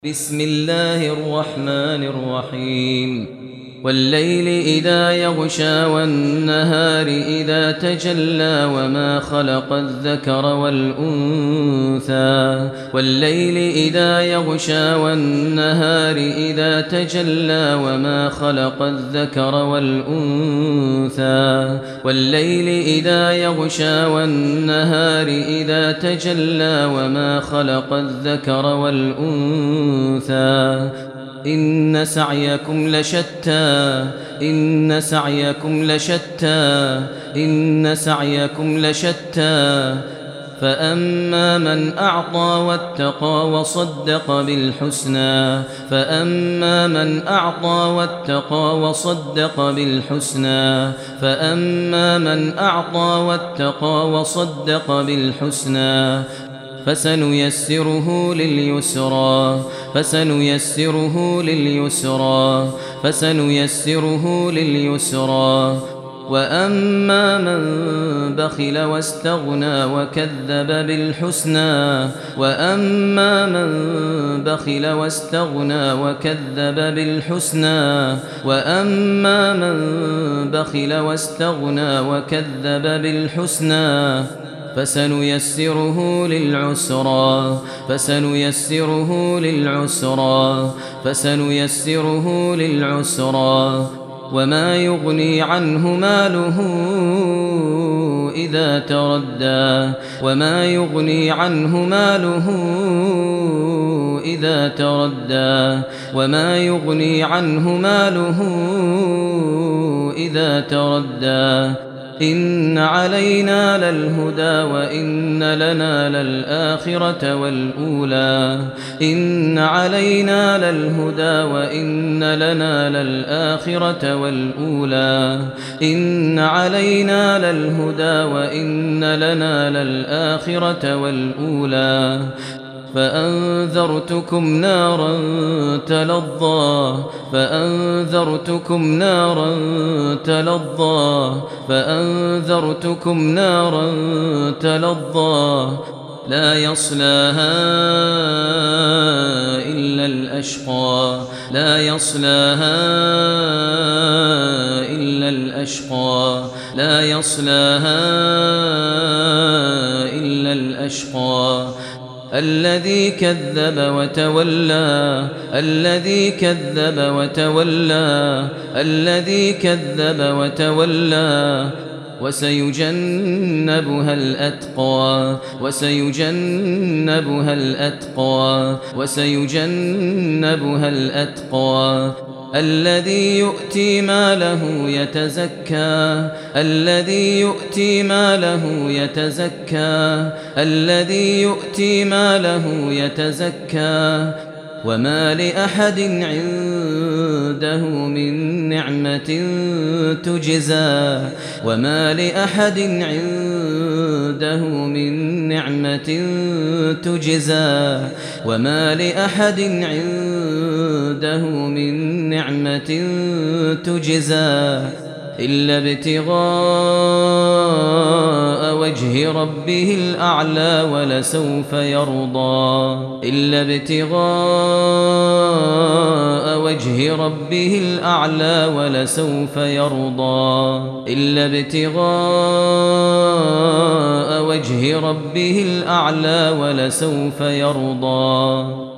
بسم الله الرحمن الرحيم والليل إذا يغشى والنهار إذا تجلى وما خلق الذكر والأنثى والليل إذا يغشى والنهار إذا تجلى وما خلق الذكر والأنثى والليل إذا يغشى والنهار إذا تجلى وما خلق الذكر والأنثى إن سعيكم لشتى إن سعيكم لشتى إن سعيكم لشتى فأما من أعطى واتقى وصدق بالحسنى فأما من أعطى واتقى وصدق بالحسنى فأما من أعطى واتقى وصدق بالحسنى فسنيسره لليسرى فسنيسره لليسرى فسنيسره لليسرى وأما من بخل واستغنى وكذب بالحسنى وأما من بخل واستغنى وكذب بالحسنى وأما من بخل واستغنى وكذب بالحسنى فسنيسره للعسرى فسنيسره للعسرى فسنيسره للعسرى وما يغني عنه ماله إذا تردى وما يغني عنه ماله إذا تردى وما يغني عنه ماله إذا تردى إن علينا للهدى وإن لنا للآخرة والأولى إن علينا للهدى وإن لنا للآخرة والأولى إن علينا للهدى وإن لنا للآخرة والأولى فأنذرتكم نارا تلظى فأنذرتكم نارا تلظى فأنذرتكم نارا تلظى لا يصلاها إلا الأشقى لا يصلاها إلا الأشقى لا يصلاها إلا الأشقى الذي كذب وتولى الذي كذب وتولى الذي كذب وتولى وسيجنبها الأتقى وسيجنبها الأتقى وسيجنبها الأتقى الذي يؤتي ماله يتزكى الذي يؤتي ماله يتزكى الذي يؤتي ماله يتزكى وما لأحد عنده من نعمة تجزى وما لأحد عنده من نعمة تجزى وما لأحد عنده من نعمة تجزى إلا ابتغاء وجه ربه الأعلى ولسوف يرضى إلا ابتغاء وجه ربه الأعلى ولسوف يرضى إلا ابتغاء وجه ربه الأعلى ولسوف يرضى